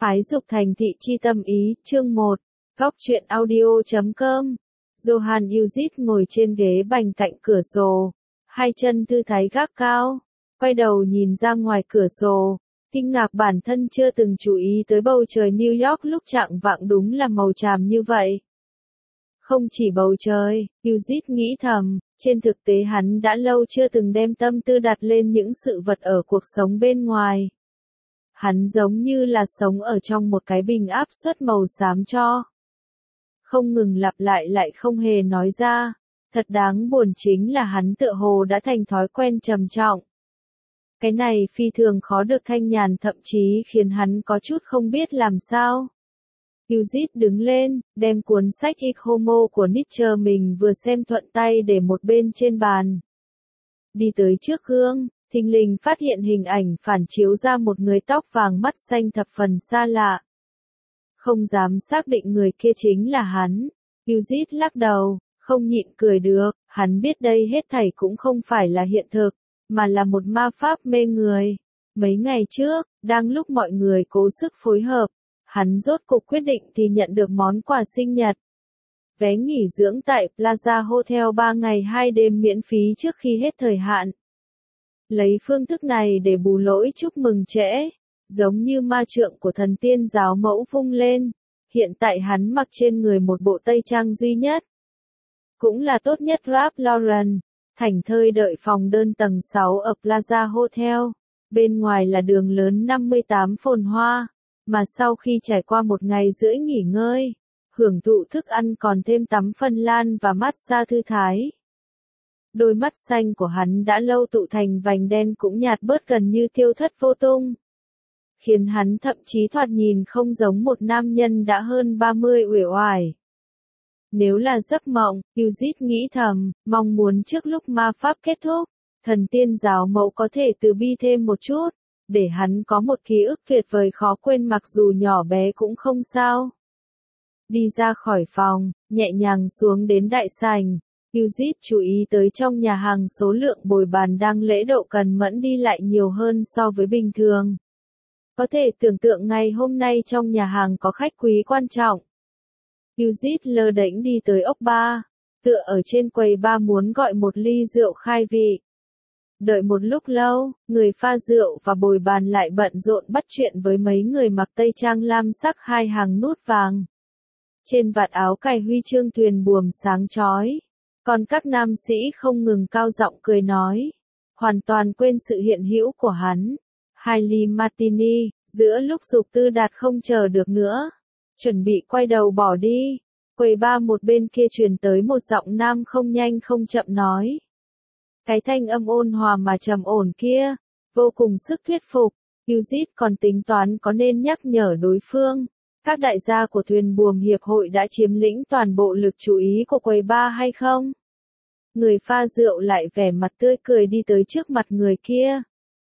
Ái dục thành thị chi tâm ý, chương 1, góc truyện audio.com. Johan Uzit ngồi trên ghế bành cạnh cửa sổ, hai chân thư thái gác cao, quay đầu nhìn ra ngoài cửa sổ, kinh ngạc bản thân chưa từng chú ý tới bầu trời New York lúc chạng vạng đúng là màu tràm như vậy. Không chỉ bầu trời, Uzit nghĩ thầm, trên thực tế hắn đã lâu chưa từng đem tâm tư đặt lên những sự vật ở cuộc sống bên ngoài. Hắn giống như là sống ở trong một cái bình áp suất màu xám cho. Không ngừng lặp lại không hề nói ra. Thật đáng buồn chính là hắn tựa hồ đã thành thói quen trầm trọng. Cái này phi thường khó được thanh nhàn, thậm chí khiến hắn có chút không biết làm sao. Uzit đứng lên, đem cuốn sách Ik Homo của Nietzsche mình vừa xem thuận tay để một bên trên bàn. Đi tới trước gương, thình lình phát hiện hình ảnh phản chiếu ra một người tóc vàng mắt xanh thập phần xa lạ. Không dám xác định người kia chính là hắn. Uzit lắc đầu, không nhịn cười được, hắn biết đây hết thảy cũng không phải là hiện thực, mà là một ma pháp mê người. Mấy ngày trước, đang lúc mọi người cố sức phối hợp, hắn rốt cục quyết định thì nhận được món quà sinh nhật. Vé nghỉ dưỡng tại Plaza Hotel 3 ngày 2 đêm miễn phí trước khi hết thời hạn. Lấy phương thức này để bù lỗi chúc mừng trễ, giống như ma trượng của thần tiên giáo mẫu vung lên, hiện tại hắn mặc trên người một bộ tây trang duy nhất. Cũng là tốt nhất Ralph Lauren, thảnh thơi đợi phòng đơn tầng 6 ở Plaza Hotel, bên ngoài là đường lớn 58 phồn hoa, mà sau khi trải qua một ngày rưỡi nghỉ ngơi, hưởng thụ thức ăn còn thêm tắm phân lan và massage thư thái. Đôi mắt xanh của hắn đã lâu tụ thành vành đen cũng nhạt bớt gần như tiêu thất vô tung. Khiến hắn thậm chí thoạt nhìn không giống một nam nhân đã hơn 30 uể oải. Nếu là giấc mộng, Uzit nghĩ thầm, mong muốn trước lúc ma pháp kết thúc, thần tiên giáo mẫu có thể từ bi thêm một chút, để hắn có một ký ức tuyệt vời khó quên mặc dù nhỏ bé cũng không sao. Đi ra khỏi phòng, nhẹ nhàng xuống đến đại sảnh. Uzit chú ý tới trong nhà hàng số lượng bồi bàn đang lễ độ cần mẫn đi lại nhiều hơn so với bình thường. Có thể tưởng tượng ngày hôm nay trong nhà hàng có khách quý quan trọng. Uzit lơ đễnh đi tới ốc bar, tựa ở trên quầy bar muốn gọi một ly rượu khai vị. Đợi một lúc lâu, người pha rượu và bồi bàn lại bận rộn bắt chuyện với mấy người mặc tây trang lam sắc hai hàng nút vàng. Trên vạt áo cài huy chương thuyền buồm sáng chói. Còn các nam sĩ không ngừng cao giọng cười nói, hoàn toàn quên sự hiện hữu của hắn. Hai ly martini, giữa lúc dục tư đạt không chờ được nữa, chuẩn bị quay đầu bỏ đi, quầy ba một bên kia truyền tới một giọng nam không nhanh không chậm nói. Cái thanh âm ôn hòa mà trầm ổn kia, vô cùng sức thuyết phục. Uzit còn tính toán có nên nhắc nhở đối phương. Các đại gia của thuyền buồm hiệp hội đã chiếm lĩnh toàn bộ lực chú ý của quầy bar hay không? Người pha rượu lại vẻ mặt tươi cười đi tới trước mặt người kia.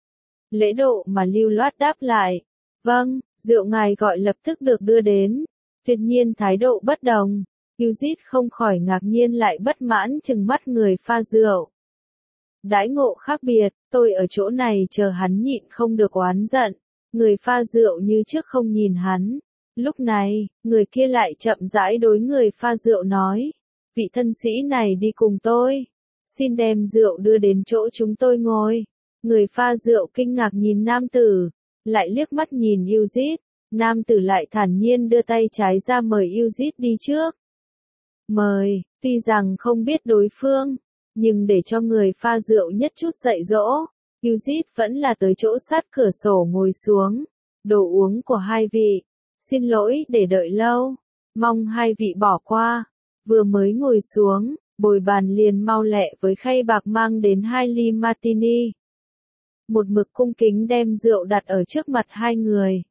Lễ độ mà lưu loát đáp lại. Vâng, rượu ngài gọi lập tức được đưa đến. Tuyệt nhiên thái độ bất đồng. Uzit không khỏi ngạc nhiên lại bất mãn chừng mắt người pha rượu. Đãi ngộ khác biệt, tôi ở chỗ này chờ hắn nhịn không được oán giận. Người pha rượu như trước không nhìn hắn. Lúc này, người kia lại chậm rãi đối người pha rượu nói. Vị thân sĩ này đi cùng tôi. Xin đem rượu đưa đến chỗ chúng tôi ngồi. Người pha rượu kinh ngạc nhìn nam tử. Lại liếc mắt nhìn Uzit. Nam tử lại thản nhiên đưa tay trái ra mời Uzit đi trước. Mời, tuy rằng không biết đối phương. Nhưng để cho người pha rượu nhất chút dạy dỗ. Uzit vẫn là tới chỗ sát cửa sổ ngồi xuống. Đồ uống của hai vị. Xin lỗi để đợi lâu. Mong hai vị bỏ qua. Vừa mới ngồi xuống, bồi bàn liền mau lẹ với khay bạc mang đến 2 ly martini. Một mực cung kính đem rượu đặt ở trước mặt hai người.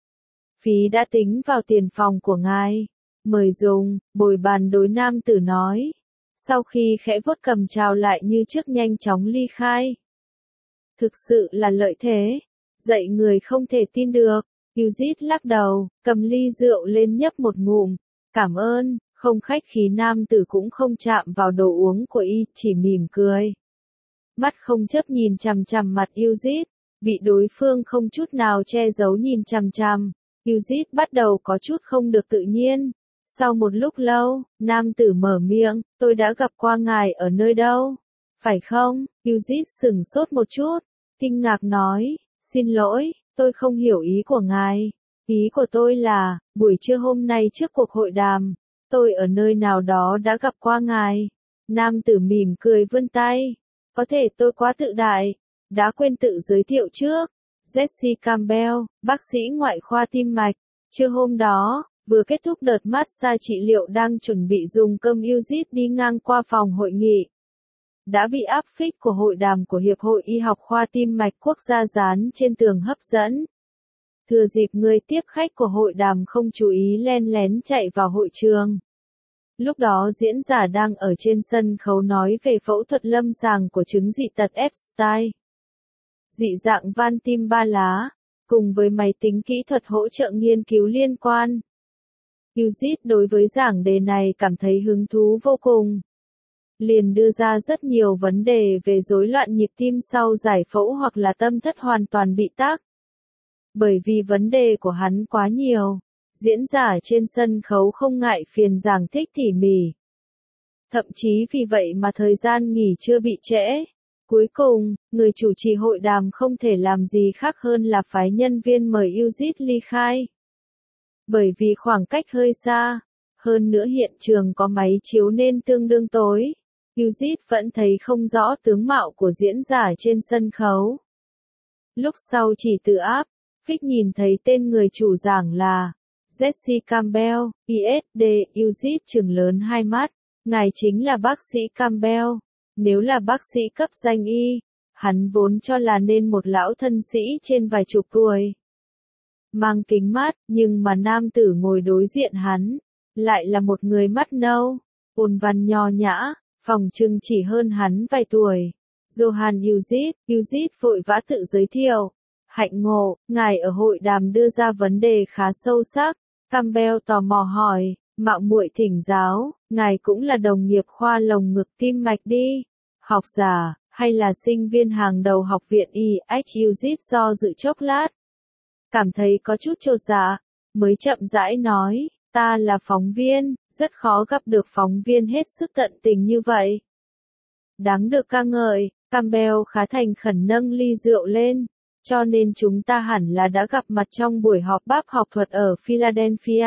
Phí đã tính vào tiền phòng của ngài. Mời dùng, bồi bàn đối nam tử nói. Sau khi khẽ vuốt cầm chào lại như trước nhanh chóng ly khai. Thực sự là lợi thế. Dạy người không thể tin được. Uzit lắc đầu, cầm ly rượu lên nhấp một ngụm. Cảm ơn. Không khách khí nam tử cũng không chạm vào đồ uống của y, chỉ mỉm cười. Mắt không chấp nhìn chằm chằm mặt Uzit, bị đối phương không chút nào che giấu nhìn chằm chằm. Yuzit bắt đầu có chút không được tự nhiên. Sau một lúc lâu, nam tử mở miệng, tôi đã gặp qua ngài ở nơi đâu? Phải không? Yuzit sửng sốt một chút, kinh ngạc nói, xin lỗi, tôi không hiểu ý của ngài. Ý của tôi là, buổi trưa hôm nay trước cuộc hội đàm, tôi ở nơi nào đó đã gặp qua ngài. Nam tử mỉm cười vươn tay. Có thể tôi quá tự đại, đã quên tự giới thiệu trước. Jesse Campbell, bác sĩ ngoại khoa tim mạch. Trưa hôm đó, vừa kết thúc đợt massage trị liệu đang chuẩn bị dùng cơm Yuzit đi ngang qua phòng hội nghị. Đã bị áp phích của hội đàm của Hiệp hội Y học khoa tim mạch quốc gia dán trên tường hấp dẫn. Thừa dịp người tiếp khách của hội đàm không chú ý len lén chạy vào hội trường. Lúc đó diễn giả đang ở trên sân khấu nói về phẫu thuật lâm sàng của chứng dị tật Epstein. Dị dạng van tim ba lá, cùng với máy tính kỹ thuật hỗ trợ nghiên cứu liên quan. Yuzit đối với giảng đề này cảm thấy hứng thú vô cùng. Liền đưa ra rất nhiều vấn đề về rối loạn nhịp tim sau giải phẫu hoặc là tâm thất hoàn toàn bị tắc. Bởi vì vấn đề của hắn quá nhiều, diễn giả trên sân khấu không ngại phiền giảng thích tỉ mỉ. Thậm chí vì vậy mà thời gian nghỉ trưa bị trễ. Cuối cùng, người chủ trì hội đàm không thể làm gì khác hơn là phái nhân viên mời Yuzit ly khai. Bởi vì khoảng cách hơi xa, hơn nữa hiện trường có máy chiếu nên tương đương tối, Yuzit vẫn thấy không rõ tướng mạo của diễn giả trên sân khấu. Lúc sau chỉ từ áp, phích nhìn thấy tên người chủ giảng là Jesse Campbell, PhD. Yuzit trừng lớn hai mắt, ngài chính là bác sĩ Campbell. Nếu là bác sĩ cấp danh y, hắn vốn cho là nên một lão thân sĩ trên vài chục tuổi. Mang kính mát, nhưng mà nam tử ngồi đối diện hắn, lại là một người mắt nâu, ôn văn nho nhã, phỏng chừng chỉ hơn hắn vài tuổi. Johann Yuzit. Yuzit vội vã tự giới thiệu. Hạnh ngộ, ngài ở hội đàm đưa ra vấn đề khá sâu sắc. Campbell tò mò hỏi, mạo muội thỉnh giáo, ngài cũng là đồng nghiệp khoa lồng ngực tim mạch đi. Học giả, hay là sinh viên hàng đầu học viện y? Yuzit do dự chốc lát. Cảm thấy có chút chột dạ, mới chậm rãi nói, ta là phóng viên, rất khó gặp được phóng viên hết sức tận tình như vậy. Đáng được ca ngợi, Campbell khá thành khẩn nâng ly rượu lên, cho nên chúng ta hẳn là đã gặp mặt trong buổi họp bác học thuật ở Philadelphia.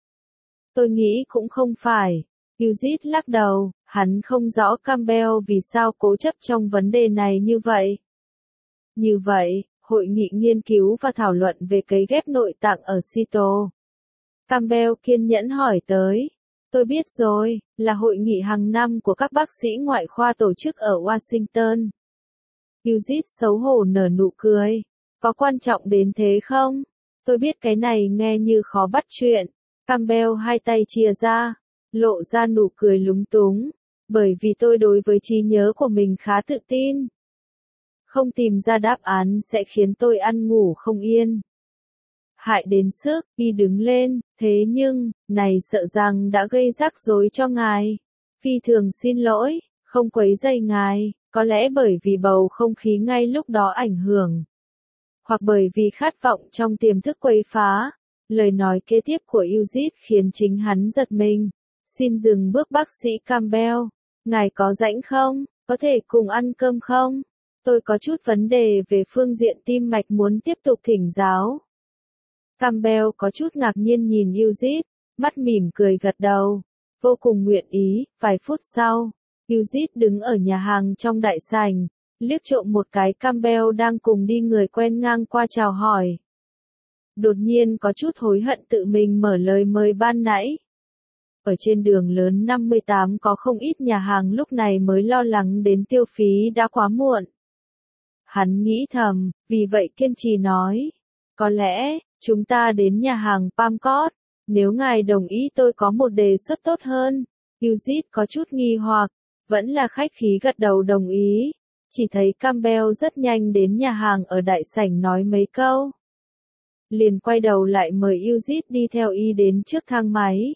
Tôi nghĩ cũng không phải. Yuzit lắc đầu, hắn không rõ Campbell vì sao cố chấp trong vấn đề này như vậy. Như vậy, hội nghị nghiên cứu và thảo luận về cấy ghép nội tạng ở Seattle. Campbell kiên nhẫn hỏi tới. Tôi biết rồi, là hội nghị hàng năm của các bác sĩ ngoại khoa tổ chức ở Washington. Yuzit xấu hổ nở nụ cười. Có quan trọng đến thế không? Tôi biết cái này nghe như khó bắt chuyện. Campbell hai tay chia ra, lộ ra nụ cười lúng túng. Bởi vì tôi đối với trí nhớ của mình khá tự tin. Không tìm ra đáp án sẽ khiến tôi ăn ngủ không yên. Hại đến sức, y đứng lên, thế nhưng, này sợ rằng đã gây rắc rối cho ngài. Phi thường xin lỗi, không quấy rầy ngài, có lẽ bởi vì bầu không khí ngay lúc đó ảnh hưởng. Hoặc bởi vì khát vọng trong tiềm thức quấy phá. Lời nói kế tiếp của Yuzit khiến chính hắn giật mình. Xin dừng bước bác sĩ Campbell. Ngài có rảnh không? Có thể cùng ăn cơm không? Tôi có chút vấn đề về phương diện tim mạch muốn tiếp tục thỉnh giáo. Campbell có chút ngạc nhiên nhìn Yuzit, mắt mỉm cười gật đầu. Vô cùng nguyện ý. Vài phút sau, Yuzit đứng ở nhà hàng trong đại sảnh, liếc trộm một cái Campbell đang cùng đi người quen ngang qua chào hỏi. Đột nhiên có chút hối hận tự mình mở lời mời ban nãy. Ở trên đường lớn 58 có không ít nhà hàng lúc này mới lo lắng đến tiêu phí đã quá muộn. Hắn nghĩ thầm, vì vậy kiên trì nói. Có lẽ, chúng ta đến nhà hàng Pamcott, nếu ngài đồng ý tôi có một đề xuất tốt hơn. Yuzit có chút nghi hoặc, vẫn là khách khí gật đầu đồng ý. Chỉ thấy Campbell rất nhanh đến nhà hàng ở đại sảnh nói mấy câu. Liền quay đầu lại mời Yuzit đi theo y đến trước thang máy.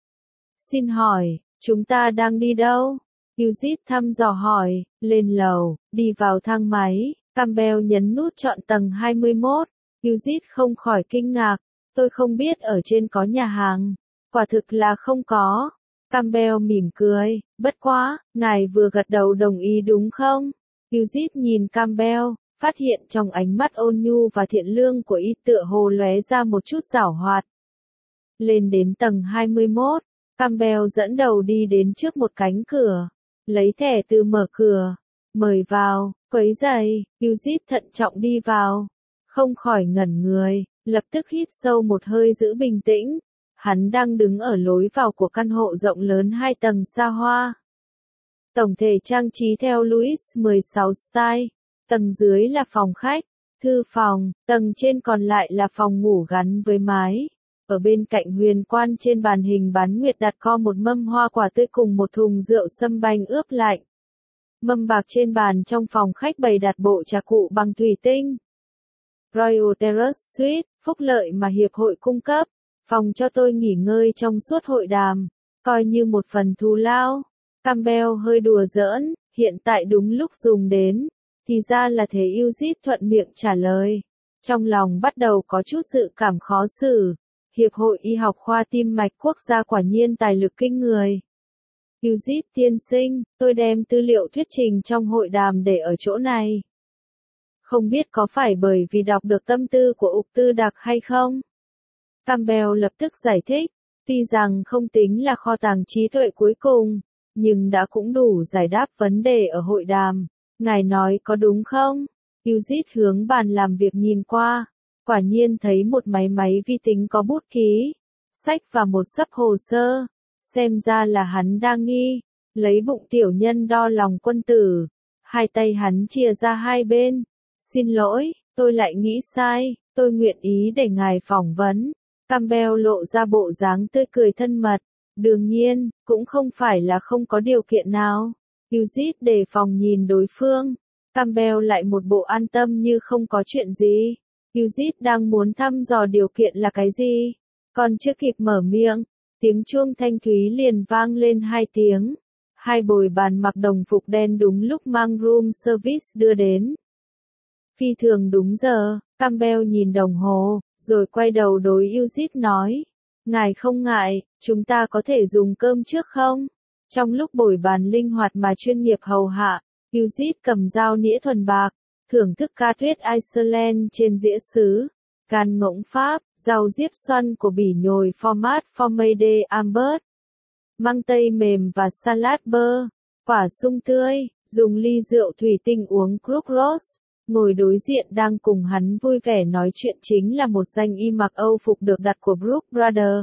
Xin hỏi, chúng ta đang đi đâu? Yuzit thăm dò hỏi, lên lầu, đi vào thang máy. Campbell nhấn nút chọn tầng 21. Yuzit không khỏi kinh ngạc. Tôi không biết ở trên có nhà hàng. Quả thực là không có. Campbell mỉm cười, bất quá, ngài vừa gật đầu đồng ý đúng không? Eugene nhìn Campbell, phát hiện trong ánh mắt ôn nhu và thiện lương của y tựa hồ lóe ra một chút giảo hoạt. Lên đến tầng 21, Campbell dẫn đầu đi đến trước một cánh cửa, lấy thẻ từ mở cửa, mời vào, quấy giày, Eugene thận trọng đi vào, không khỏi ngẩn người, lập tức hít sâu một hơi giữ bình tĩnh. Hắn đang đứng ở lối vào của căn hộ rộng lớn 2 tầng xa hoa. Tổng thể trang trí theo Louis XVI style, tầng dưới là phòng khách, thư phòng, tầng trên còn lại là phòng ngủ gắn với mái. Ở bên cạnh huyền quan trên bàn hình bán nguyệt đặt co một mâm hoa quả tươi cùng một thùng rượu sâm banh ướp lạnh. Mâm bạc trên bàn trong phòng khách bày đặt bộ trà cụ bằng thủy tinh. Royal Terrace Suite, phúc lợi mà hiệp hội cung cấp. Phòng cho tôi nghỉ ngơi trong suốt hội đàm, coi như một phần thù lao. Campbell hơi đùa giỡn, hiện tại đúng lúc dùng đến. Thì ra là thế, Eugene thuận miệng trả lời. Trong lòng bắt đầu có chút dự cảm khó xử. Hiệp hội Y học khoa tim mạch quốc gia quả nhiên tài lực kinh người. Eugene tiên sinh, tôi đem tư liệu thuyết trình trong hội đàm để ở chỗ này. Không biết có phải bởi vì đọc được tâm tư của Ục Tư Đặc hay không? Campbell lập tức giải thích, tuy rằng không tính là kho tàng trí tuệ cuối cùng, nhưng đã cũng đủ giải đáp vấn đề ở hội đàm. Ngài nói có đúng không? Eugene hướng bàn làm việc nhìn qua, quả nhiên thấy một máy vi tính có bút ký, sách và một xấp hồ sơ. Xem ra là hắn đang nghi, lấy bụng tiểu nhân đo lòng quân tử. Hai tay hắn chia ra hai bên. Xin lỗi, tôi lại nghĩ sai, tôi nguyện ý để ngài phỏng vấn. Campbell lộ ra bộ dáng tươi cười thân mật. Đương nhiên, cũng không phải là không có điều kiện nào. Eugene đề phòng nhìn đối phương. Campbell lại một bộ an tâm như không có chuyện gì. Eugene đang muốn thăm dò điều kiện là cái gì? Còn chưa kịp mở miệng, tiếng chuông thanh thúy liền vang lên 2 tiếng. Hai bồi bàn mặc đồng phục đen đúng lúc mang room service đưa đến. Phi thường đúng giờ, Campbell nhìn đồng hồ, rồi quay đầu đối Eugene nói. Ngài không ngại, chúng ta có thể dùng cơm trước không? Trong lúc bồi bàn linh hoạt mà chuyên nghiệp hầu hạ, Eugene cầm dao nĩa thuần bạc, thưởng thức ca tuyết Iceland trên dĩa sứ, gan ngỗng Pháp, rau diếp xoăn của Bỉ nhồi format Formade Ambert, măng tây mềm và salad bơ, quả sung tươi, dùng ly rượu thủy tinh uống Krug Roast. Ngồi đối diện đang cùng hắn vui vẻ nói chuyện chính là một danh y mặc Âu phục được đặt của Brooks Brothers.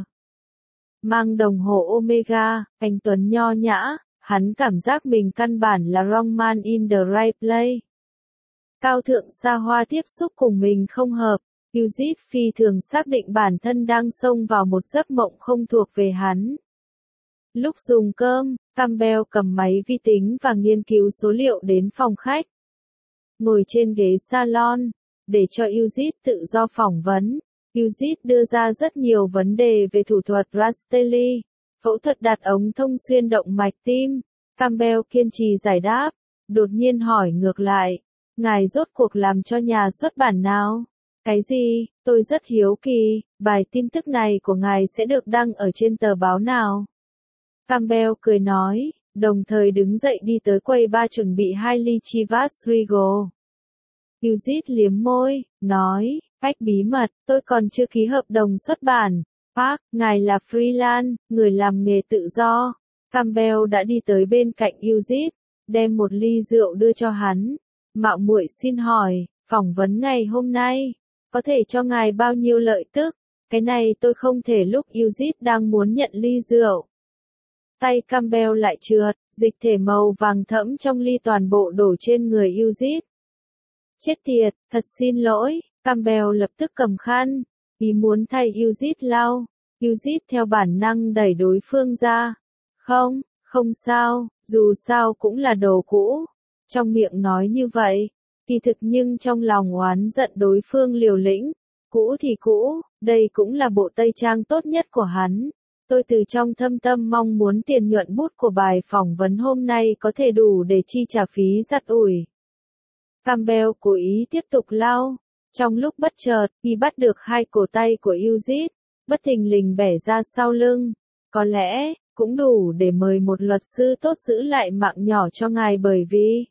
Mang đồng hồ Omega, anh tuấn nho nhã, hắn cảm giác mình căn bản là wrong man in the right place. Cao thượng xa hoa tiếp xúc cùng mình không hợp, Eugene phi thường xác định bản thân đang xông vào một giấc mộng không thuộc về hắn. Lúc dùng cơm, Campbell cầm máy vi tính và nghiên cứu số liệu đến phòng khách. Ngồi trên ghế salon, để cho Eugene tự do phỏng vấn, Eugene đưa ra rất nhiều vấn đề về thủ thuật Rastelli, phẫu thuật đặt ống thông xuyên động mạch tim. Campbell kiên trì giải đáp, đột nhiên hỏi ngược lại, ngài rốt cuộc làm cho nhà xuất bản nào? Cái gì? Tôi rất hiếu kỳ, bài tin tức này của ngài sẽ được đăng ở trên tờ báo nào? Campbell cười nói, đồng thời đứng dậy đi tới quầy bar chuẩn bị 2 ly Chivas Regal. Eugene liếm môi, nói, cách bí mật, tôi còn chưa ký hợp đồng xuất bản. Park, ngài là freelance, người làm nghề tự do. Campbell đã đi tới bên cạnh Eugene, đem một ly rượu đưa cho hắn. Mạo muội xin hỏi, phỏng vấn ngày hôm nay, có thể cho ngài bao nhiêu lợi tức? Cái này tôi không thể. Lúc Eugene đang muốn nhận ly rượu, tay Campbell lại trượt, dịch thể màu vàng thẫm trong ly toàn bộ đổ trên người Eugene. Chết tiệt, thật xin lỗi, Campbell lập tức cầm khăn, ý muốn thay Eugene lau. Eugene theo bản năng đẩy đối phương ra. Không, không sao, dù sao cũng là đồ cũ. Trong miệng nói như vậy, kỳ thực nhưng trong lòng oán giận đối phương liều lĩnh. Cũ thì cũ, đây cũng là bộ tây trang tốt nhất của hắn. Tôi từ trong thâm tâm mong muốn tiền nhuận bút của bài phỏng vấn hôm nay có thể đủ để chi trả phí giặt ủi. Campbell cố ý tiếp tục lau. Trong lúc bất chợt, y bắt được hai cổ tay của Yuzit, bất thình lình bẻ ra sau lưng. Có lẽ, cũng đủ để mời một luật sư tốt giữ lại mạng nhỏ cho ngài bởi vì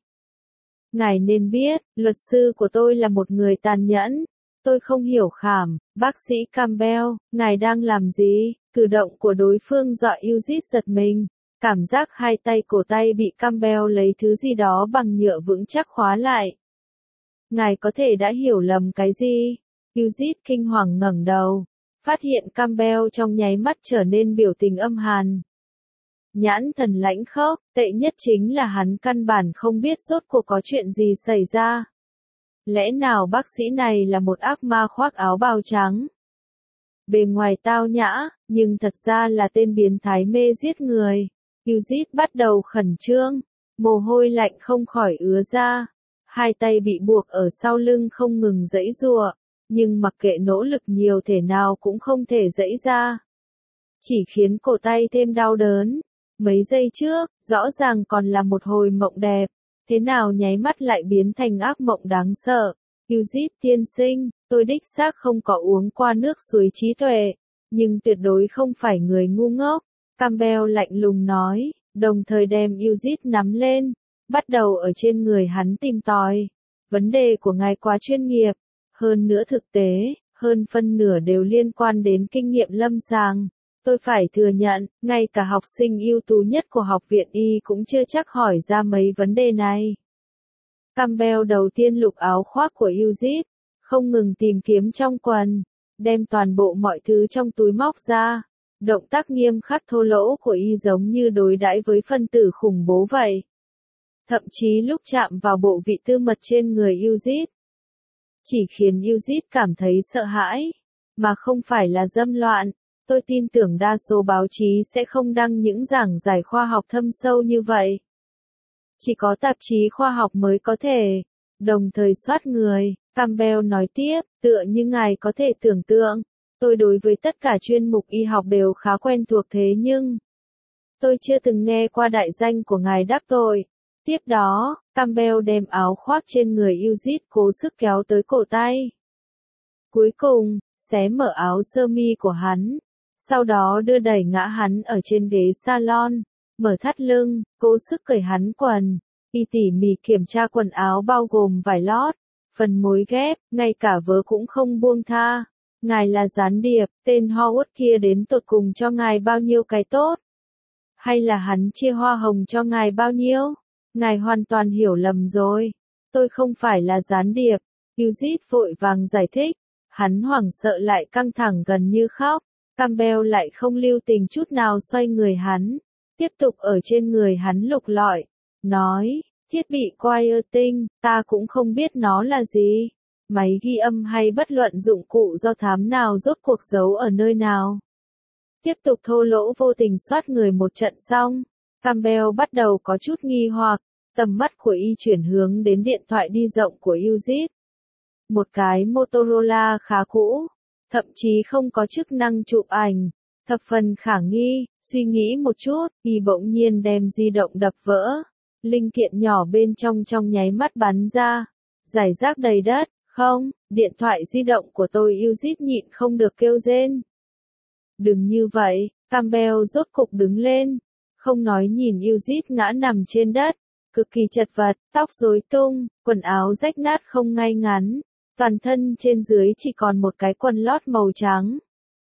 ngài nên biết, luật sư của tôi là một người tàn nhẫn. Tôi không hiểu khảm, bác sĩ Campbell, ngài đang làm gì? Cử động của đối phương dọa Yuzit giật mình. Cảm giác hai tay cổ tay bị Campbell lấy thứ gì đó bằng nhựa vững chắc khóa lại. Ngài có thể đã hiểu lầm cái gì? Yuzit kinh hoàng ngẩng đầu, phát hiện Campbell trong nháy mắt trở nên biểu tình âm hàn. Nhãn thần lãnh khốc, tệ nhất chính là hắn căn bản không biết rốt cuộc có chuyện gì xảy ra. Lẽ nào bác sĩ này là một ác ma khoác áo bào trắng? Bề ngoài tao nhã, nhưng thật ra là tên biến thái mê giết người. Yuzit bắt đầu khẩn trương, mồ hôi lạnh không khỏi ứa ra. Hai tay bị buộc ở sau lưng không ngừng giãy giụa, nhưng mặc kệ nỗ lực nhiều thể nào cũng không thể giãy ra. Chỉ khiến cổ tay thêm đau đớn. Mấy giây trước, rõ ràng còn là một hồi mộng đẹp, thế nào nháy mắt lại biến thành ác mộng đáng sợ. Yuzit tiên sinh, tôi đích xác không có uống qua nước suối trí tuệ, nhưng tuyệt đối không phải người ngu ngốc. Campbell lạnh lùng nói, đồng thời đem Yuzit nắm lên, bắt đầu ở trên người hắn tìm tòi. Vấn đề của ngài quá chuyên nghiệp, hơn nữa thực tế, hơn phân nửa đều liên quan đến kinh nghiệm lâm sàng. Tôi phải thừa nhận, ngay cả học sinh ưu tú nhất của học viện y cũng chưa chắc hỏi ra mấy vấn đề này. Campbell đầu tiên lục áo khoác của Yuzit, không ngừng tìm kiếm trong quần, đem toàn bộ mọi thứ trong túi móc ra. Động tác nghiêm khắc thô lỗ của y giống như đối đãi với phân tử khủng bố vậy. Thậm chí lúc chạm vào bộ vị tư mật trên người Yuzit, chỉ khiến Yuzit cảm thấy sợ hãi, mà không phải là dâm loạn. Tôi tin tưởng đa số báo chí sẽ không đăng những giảng giải khoa học thâm sâu như vậy. Chỉ có tạp chí khoa học mới có thể. Đồng thời soát người, Campbell nói tiếp, tựa như ngài có thể tưởng tượng. Tôi đối với tất cả chuyên mục y học đều khá quen thuộc thế nhưng tôi chưa từng nghe qua đại danh của ngài đắc tội. Tiếp đó, Campbell đem áo khoác trên người Yuzit cố sức kéo tới cổ tay. Cuối cùng, xé mở áo sơ mi của hắn. Sau đó đưa đẩy ngã hắn ở trên ghế salon, mở thắt lưng, cố sức cởi hắn quần. Y tỉ mỉ kiểm tra quần áo bao gồm vải lót, phần mối ghép, ngay cả vớ cũng không buông tha. Ngài là gián điệp, tên Howard kia đến tột cùng cho ngài bao nhiêu cái tốt? Hay là hắn chia hoa hồng cho ngài bao nhiêu? Ngài hoàn toàn hiểu lầm rồi. Tôi không phải là gián điệp. Yuzit vội vàng giải thích. Hắn hoảng sợ lại căng thẳng gần như khóc. Campbell lại không lưu tình chút nào xoay người hắn. Tiếp tục ở trên người hắn lục lọi. Nói, thiết bị Quieting, ta cũng không biết nó là gì. Máy ghi âm hay bất luận dụng cụ do thám nào rốt cuộc giấu ở nơi nào. Tiếp tục thô lỗ vô tình soát người một trận xong. Campbell bắt đầu có chút nghi hoặc, tầm mắt của y chuyển hướng đến điện thoại đi rộng của Yuzit. Một cái Motorola khá cũ, thậm chí không có chức năng chụp ảnh, thập phần khả nghi. Suy nghĩ một chút, y bỗng nhiên đem di động đập vỡ. Linh kiện nhỏ bên trong nháy mắt bắn ra, rải rác đầy đất. Không, điện thoại di động của tôi. Yuzit nhịn không được kêu rên. Đừng như vậy. Campbell rốt cục đứng lên, không nói nhìn Yuzit ngã nằm trên đất, cực kỳ chật vật, tóc rối tung, quần áo rách nát không ngay ngắn, toàn thân trên dưới chỉ còn một cái quần lót màu trắng.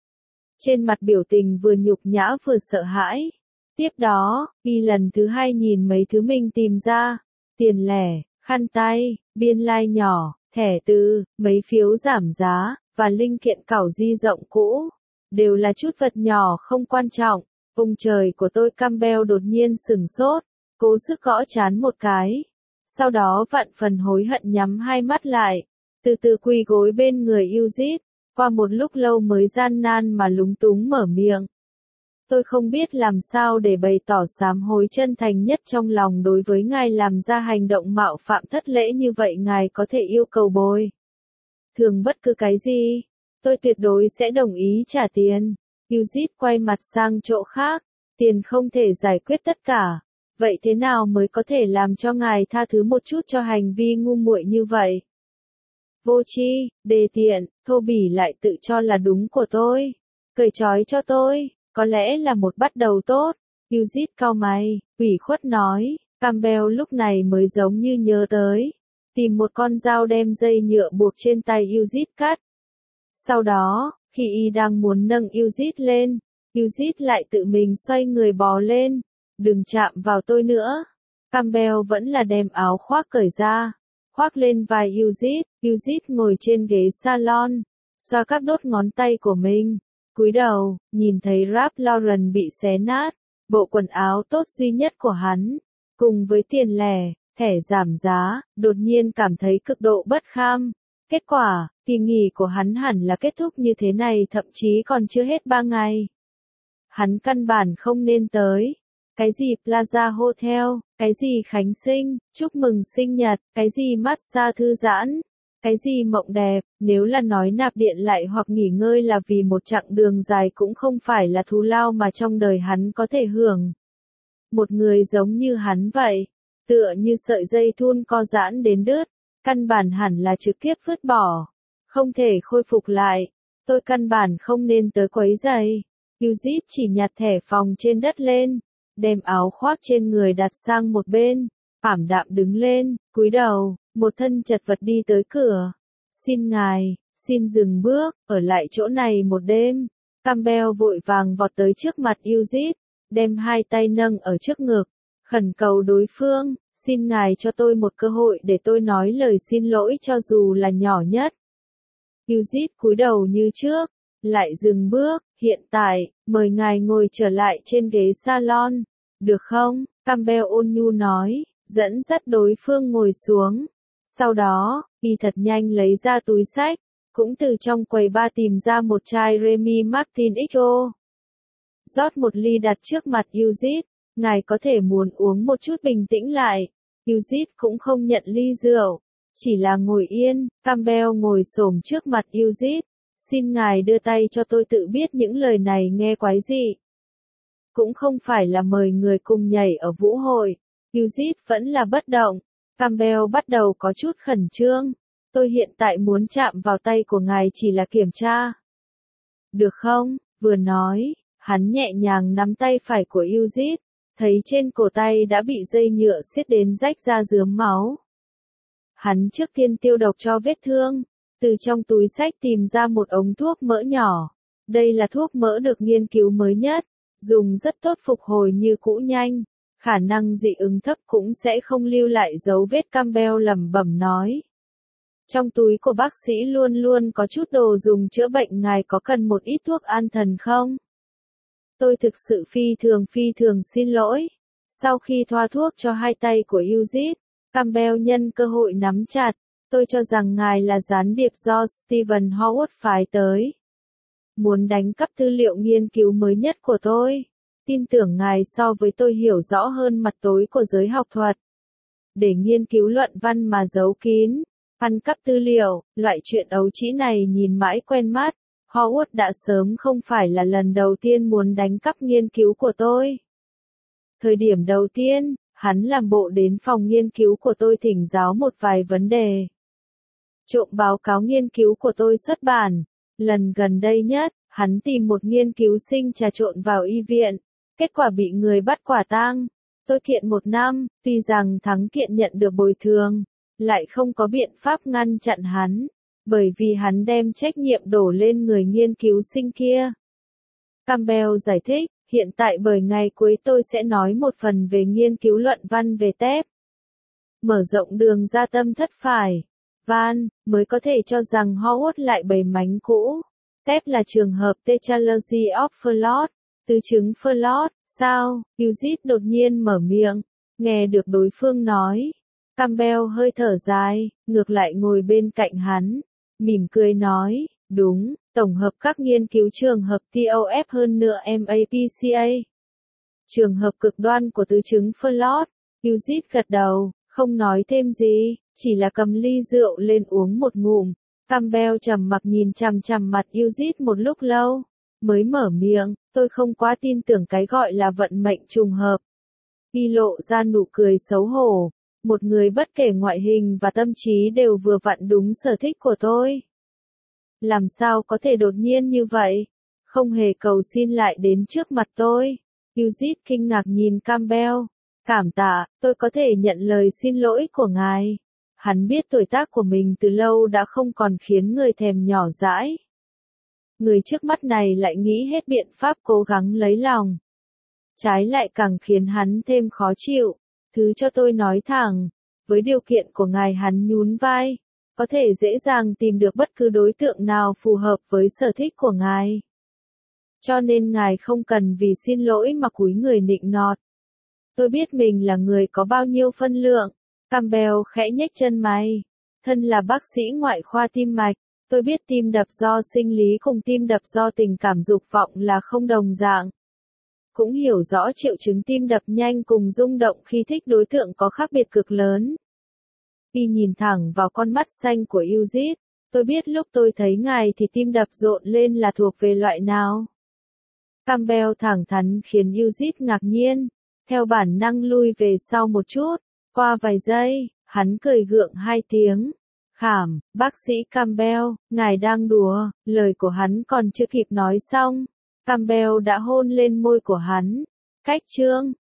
Trên mặt biểu tình vừa nhục nhã vừa sợ hãi. Tiếp đó, y lần thứ hai nhìn mấy thứ mình tìm ra, tiền lẻ, khăn tay, biên lai like nhỏ, thẻ từ, mấy phiếu giảm giá, và linh kiện cảo di rộng cũ. Đều là chút vật nhỏ không quan trọng. Ông trời của tôi. Campbell đột nhiên sửng sốt, cố sức gõ trán một cái. Sau đó vạn phần hối hận nhắm hai mắt lại, từ từ quỳ gối bên người Yuzit. Qua một lúc lâu mới gian nan mà lúng túng mở miệng. Tôi không biết làm sao để bày tỏ sám hối chân thành nhất trong lòng đối với ngài làm ra hành động mạo phạm thất lễ như vậy. Ngài có thể yêu cầu bồi thường bất cứ cái gì. Tôi tuyệt đối sẽ đồng ý trả tiền. Yuzit quay mặt sang chỗ khác. Tiền không thể giải quyết tất cả. Vậy thế nào mới có thể làm cho ngài tha thứ một chút cho hành vi ngu muội như vậy? Vô tri, đề tiện, thô bỉ lại tự cho là đúng của tôi. Cởi trói cho tôi, có lẽ là một bắt đầu tốt. Eugene cau mày, ủy khuất nói. Campbell lúc này mới giống như nhớ tới. Tìm một con dao đem dây nhựa buộc trên tay Eugene cắt. Sau đó, khi y đang muốn nâng Eugene lên, Eugene lại tự mình xoay người bò lên. Đừng chạm vào tôi nữa. Campbell vẫn là đem áo khoác cởi ra, khoác lên vai Eugene. Eugene ngồi trên ghế salon, xoa các đốt ngón tay của mình, cúi đầu, nhìn thấy Ralph Lauren bị xé nát, bộ quần áo tốt duy nhất của hắn, cùng với tiền lẻ, thẻ giảm giá, đột nhiên cảm thấy cực độ bất kham. Kết quả, kỳ nghỉ của hắn hẳn là kết thúc như thế này, thậm chí còn chưa hết 3 ngày. Hắn căn bản không nên tới. Cái gì Plaza Hotel, cái gì Khánh Sinh, chúc mừng sinh nhật, cái gì massage thư giãn, cái gì mộng đẹp, nếu là nói nạp điện lại hoặc nghỉ ngơi là vì một chặng đường dài cũng không phải là thù lao mà trong đời hắn có thể hưởng. Một người giống như hắn vậy, tựa như sợi dây thun co giãn đến đứt, căn bản hẳn là trực tiếp vứt bỏ, không thể khôi phục lại. Tôi căn bản không nên tới quấy rầy. Eugene chỉ nhặt thẻ phòng trên đất lên, đem áo khoác trên người đặt sang một bên, ảm đạm đứng lên, cúi đầu, một thân chật vật đi tới cửa. Xin ngài, xin dừng bước, ở lại chỗ này một đêm. Campbell vội vàng vọt tới trước mặt Eugene, đem hai tay nâng ở trước ngực, khẩn cầu đối phương, xin ngài cho tôi một cơ hội để tôi nói lời xin lỗi cho dù là nhỏ nhất. Eugene cúi đầu như trước, lại dừng bước, hiện tại, mời ngài ngồi trở lại trên ghế salon, được không? Campbell ôn nhu nói, dẫn dắt đối phương ngồi xuống. Sau đó, y thật nhanh lấy ra túi xách, cũng từ trong quầy bar tìm ra một chai Remy Martin XO. Rót một ly đặt trước mặt Eugene, ngài có thể muốn uống một chút bình tĩnh lại. Eugene cũng không nhận ly rượu, chỉ là ngồi yên. Campbell ngồi xổm trước mặt Eugene, xin ngài đưa tay cho tôi tự biết những lời này nghe quái dị. Cũng không phải là mời người cùng nhảy ở vũ hội. Eugene vẫn là bất động. Campbell bắt đầu có chút khẩn trương. Tôi hiện tại muốn chạm vào tay của ngài chỉ là kiểm tra. Được không? Vừa nói, hắn nhẹ nhàng nắm tay phải của Eugene, thấy trên cổ tay đã bị dây nhựa siết đến rách ra rướm máu. Hắn trước tiên tiêu độc cho vết thương, từ trong túi xách tìm ra một ống thuốc mỡ nhỏ. Đây là thuốc mỡ được nghiên cứu mới nhất, dùng rất tốt, phục hồi như cũ nhanh, khả năng dị ứng thấp cũng sẽ không lưu lại dấu vết. Campbell lẩm bẩm nói. Trong túi của bác sĩ luôn luôn có chút đồ dùng chữa bệnh, ngài có cần một ít thuốc an thần không? Tôi thực sự phi thường xin lỗi. Sau khi thoa thuốc cho hai tay của Eugene, Campbell nhân cơ hội nắm chặt. Tôi cho rằng ngài là gián điệp do Stephen Howard phái tới. Muốn đánh cắp tư liệu nghiên cứu mới nhất của tôi. Tin tưởng ngài so với tôi hiểu rõ hơn mặt tối của giới học thuật. Để nghiên cứu luận văn mà giấu kín, ăn cắp tư liệu, loại chuyện ấu trĩ này nhìn mãi quen mắt. Howard đã sớm không phải là lần đầu tiên muốn đánh cắp nghiên cứu của tôi. Thời điểm đầu tiên, hắn làm bộ đến phòng nghiên cứu của tôi thỉnh giáo một vài vấn đề. Trộm báo cáo nghiên cứu của tôi xuất bản. Lần gần đây nhất, hắn tìm một nghiên cứu sinh trà trộn vào y viện. Kết quả bị người bắt quả tang. Tôi kiện 1 năm, tuy rằng thắng kiện nhận được bồi thường, lại không có biện pháp ngăn chặn hắn, bởi vì hắn đem trách nhiệm đổ lên người nghiên cứu sinh kia. Campbell giải thích, hiện tại bởi ngày cuối tôi sẽ nói một phần về nghiên cứu luận văn về tép. Mở rộng đường ra tâm thất phải. Van, mới có thể cho rằng Howard lại bày mánh cũ. Tép là trường hợp Tetralogy of Fallot, tứ chứng Fallot, sao? Eugene đột nhiên mở miệng, nghe được đối phương nói. Campbell hơi thở dài, ngược lại ngồi bên cạnh hắn, mỉm cười nói, đúng, tổng hợp các nghiên cứu trường hợp TOF hơn nữa MAPCA. Trường hợp cực đoan của tứ chứng Fallot. Eugene gật đầu, không nói thêm gì, chỉ là cầm ly rượu lên uống một ngụm. Campbell trầm mặc nhìn chằm chằm mặt Eugene một lúc lâu, mới mở miệng, tôi không quá tin tưởng cái gọi là vận mệnh trùng hợp. Y lộ ra nụ cười xấu hổ, Một người bất kể ngoại hình và tâm trí đều vừa vặn đúng sở thích của tôi. Làm sao có thể đột nhiên như vậy? Không hề cầu xin lại đến trước mặt tôi. Eugene kinh ngạc nhìn Campbell. Cảm tạ, tôi có thể nhận lời xin lỗi của ngài. Hắn biết tuổi tác của mình từ lâu đã không còn khiến người thèm nhỏ dãi. Người trước mắt này lại nghĩ hết biện pháp cố gắng lấy lòng. Trái lại càng khiến hắn thêm khó chịu. Thứ cho tôi nói thẳng, với điều kiện của ngài, hắn nhún vai, có thể dễ dàng tìm được bất cứ đối tượng nào phù hợp với sở thích của ngài. Cho nên ngài không cần vì xin lỗi mà cúi người nịnh nọt. Tôi biết mình là người có bao nhiêu phân lượng. Campbell khẽ nhếch chân mày. Thân là bác sĩ ngoại khoa tim mạch, tôi biết tim đập do sinh lý cùng tim đập do tình cảm dục vọng là không đồng dạng. Cũng hiểu rõ triệu chứng tim đập nhanh cùng rung động khi thích đối tượng có khác biệt cực lớn. Khi nhìn thẳng vào con mắt xanh của Eugene, tôi biết lúc tôi thấy ngài thì tim đập rộn lên là thuộc về loại nào. Campbell thẳng thắn khiến Eugene ngạc nhiên, theo bản năng lui về sau một chút. Qua vài giây, hắn cười gượng hai tiếng. Khảm, bác sĩ Campbell, ngài đang đùa. Lời của hắn còn chưa kịp nói xong, Campbell đã hôn lên môi của hắn. Cách chương